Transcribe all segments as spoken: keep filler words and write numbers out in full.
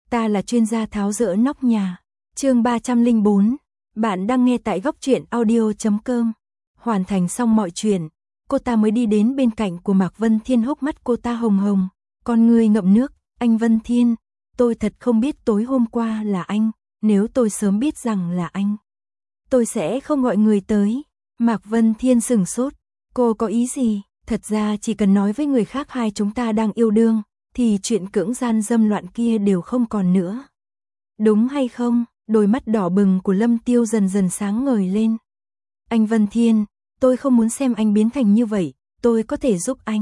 ta là chuyên gia tháo dỡ nóc nhà. Chương ba trăm lẻ bốn. Bạn đang nghe tại góc truyện audio chấm com. Hoàn thành xong mọi chuyện, cô ta mới đi đến bên cạnh của Mạc Vân Thiên, hốc mắt cô ta hồng hồng, con ngươi ngậm nước. Anh Vân Thiên, tôi thật không biết tối hôm qua là anh, nếu tôi sớm biết rằng là anh, tôi sẽ không gọi người tới. Mạc Vân Thiên sửng sốt, cô có ý gì? Thật ra chỉ cần nói với người khác hai chúng ta đang yêu đương, thì chuyện cưỡng gian dâm loạn kia đều không còn nữa. Đúng hay không? Đôi mắt đỏ bừng của Lâm Tiêu dần dần sáng ngời lên. Anh Vân Thiên, tôi không muốn xem anh biến thành như vậy, tôi có thể giúp anh.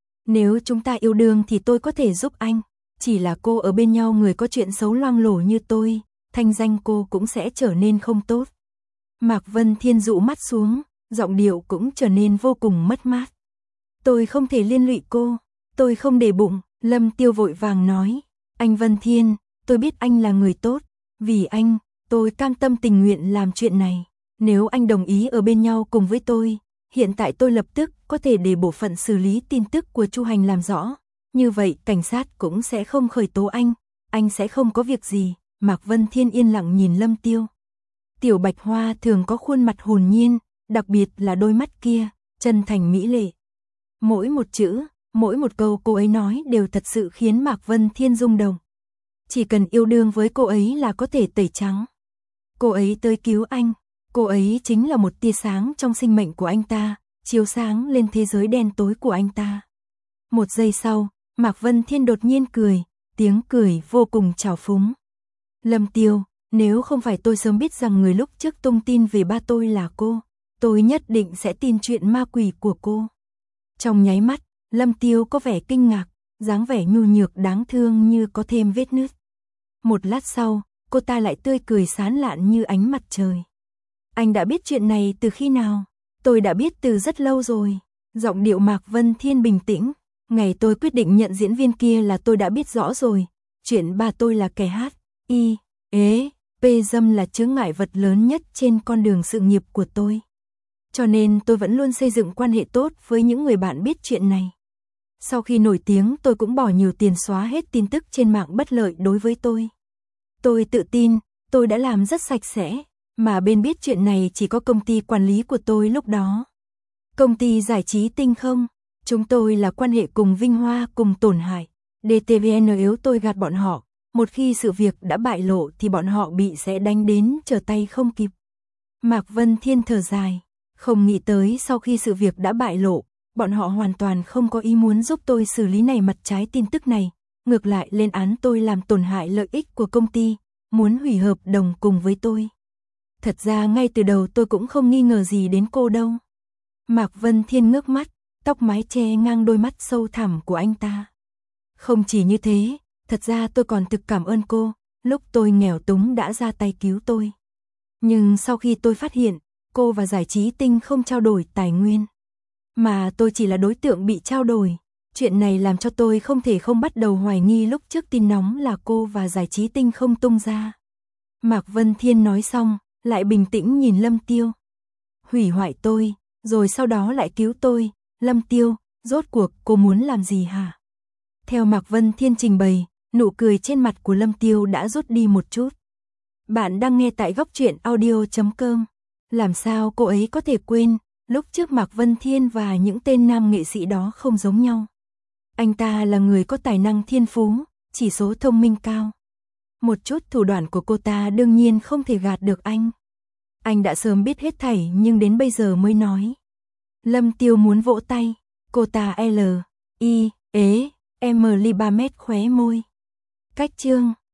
Nếu chúng ta yêu đương thì tôi có thể giúp anh. Chỉ là cô ở bên nhau người có chuyện xấu loang lổ như tôi, thanh danh cô cũng sẽ trở nên không tốt. Mạc Vân Thiên dụ mắt xuống, giọng điệu cũng trở nên vô cùng mất mát. Tôi không thể liên lụy cô, tôi không để bụng. Lâm Tiêu vội vàng nói, anh Vân Thiên, tôi biết anh là người tốt, vì anh, tôi cam tâm tình nguyện làm chuyện này. Nếu anh đồng ý ở bên nhau cùng với tôi, hiện tại tôi lập tức có thể để bộ phận xử lý tin tức của Chu Hành làm rõ. Như vậy cảnh sát cũng sẽ không khởi tố anh, anh sẽ không có việc gì. Mạc Vân Thiên yên lặng nhìn Lâm Tiêu. Tiểu Bạch Hoa thường có khuôn mặt hồn nhiên, đặc biệt là đôi mắt kia, chân thành mỹ lệ. Mỗi một chữ, mỗi một câu cô ấy nói đều thật sự khiến Mạc Vân Thiên rung động. Chỉ cần yêu đương với cô ấy là có thể tẩy trắng. Cô ấy tới cứu anh, cô ấy chính là một tia sáng trong sinh mệnh của anh ta, chiếu sáng lên thế giới đen tối của anh ta. Một giây sau, Mạc Vân Thiên đột nhiên cười, tiếng cười vô cùng trào phúng. Lâm Tiêu, nếu không phải tôi sớm biết rằng người lúc trước tung tin về ba tôi là cô, tôi nhất định sẽ tin chuyện ma quỷ của cô. Trong nháy mắt, Lâm Tiêu có vẻ kinh ngạc, dáng vẻ nhu nhược đáng thương như có thêm vết nứt. Một lát sau, cô ta lại tươi cười sán lạn như ánh mặt trời. Anh đã biết chuyện này từ khi nào? Tôi đã biết từ rất lâu rồi. Giọng điệu Mạc Vân Thiên bình tĩnh. Ngày tôi quyết định nhận diễn viên kia là tôi đã biết rõ rồi. Chuyện ba tôi là kẻ hát, y, ế, pê dâm là chướng ngại vật lớn nhất trên con đường sự nghiệp của tôi. Cho nên tôi vẫn luôn xây dựng quan hệ tốt với những người bạn biết chuyện này. Sau khi nổi tiếng tôi cũng bỏ nhiều tiền xóa hết tin tức trên mạng bất lợi đối với tôi. Tôi tự tin, tôi đã làm rất sạch sẽ, mà bên biết chuyện này chỉ có công ty quản lý của tôi lúc đó. Công ty giải trí Tinh Không, chúng tôi là quan hệ cùng Vinh Hoa cùng Tổn Hại. đê tê vê en yếu tôi gạt bọn họ, một khi sự việc đã bại lộ thì bọn họ bị sẽ đánh đến trở tay không kịp. Mạc Vân Thiên thở dài, không nghĩ tới sau khi sự việc đã bại lộ, bọn họ hoàn toàn không có ý muốn giúp tôi xử lý này mặt trái tin tức này, ngược lại lên án tôi làm tổn hại lợi ích của công ty, muốn hủy hợp đồng cùng với tôi. Thật ra ngay từ đầu tôi cũng không nghi ngờ gì đến cô đâu. Mạc Vân Thiên ngước mắt, tóc mái che ngang đôi mắt sâu thẳm của anh ta. Không chỉ như thế, thật ra tôi còn thực cảm ơn cô, lúc tôi nghèo túng đã ra tay cứu tôi. Nhưng sau khi tôi phát hiện, cô và Giải trí Tinh không trao đổi tài nguyên, mà tôi chỉ là đối tượng bị trao đổi. Chuyện này làm cho tôi không thể không bắt đầu hoài nghi lúc trước tin nóng là cô và Giải trí Tinh không tung ra. Mạc Vân Thiên nói xong, lại bình tĩnh nhìn Lâm Tiêu. Hủy hoại tôi, rồi sau đó lại cứu tôi. Lâm Tiêu, rốt cuộc cô muốn làm gì hả? Theo Mạc Vân Thiên trình bày, nụ cười trên mặt của Lâm Tiêu đã rút đi một chút. Bạn đang nghe tại góc truyện audio chấm com. Làm sao cô ấy có thể quên, lúc trước Mạc Vân Thiên và những tên nam nghệ sĩ đó không giống nhau. Anh ta là người có tài năng thiên phú, chỉ số thông minh cao. Một chút thủ đoạn của cô ta đương nhiên không thể gạt được anh. Anh đã sớm biết hết thảy nhưng đến bây giờ mới nói. Lâm Tiêu muốn vỗ tay, cô ta L, I, ế, M ly ba mét khóe môi. Cách chương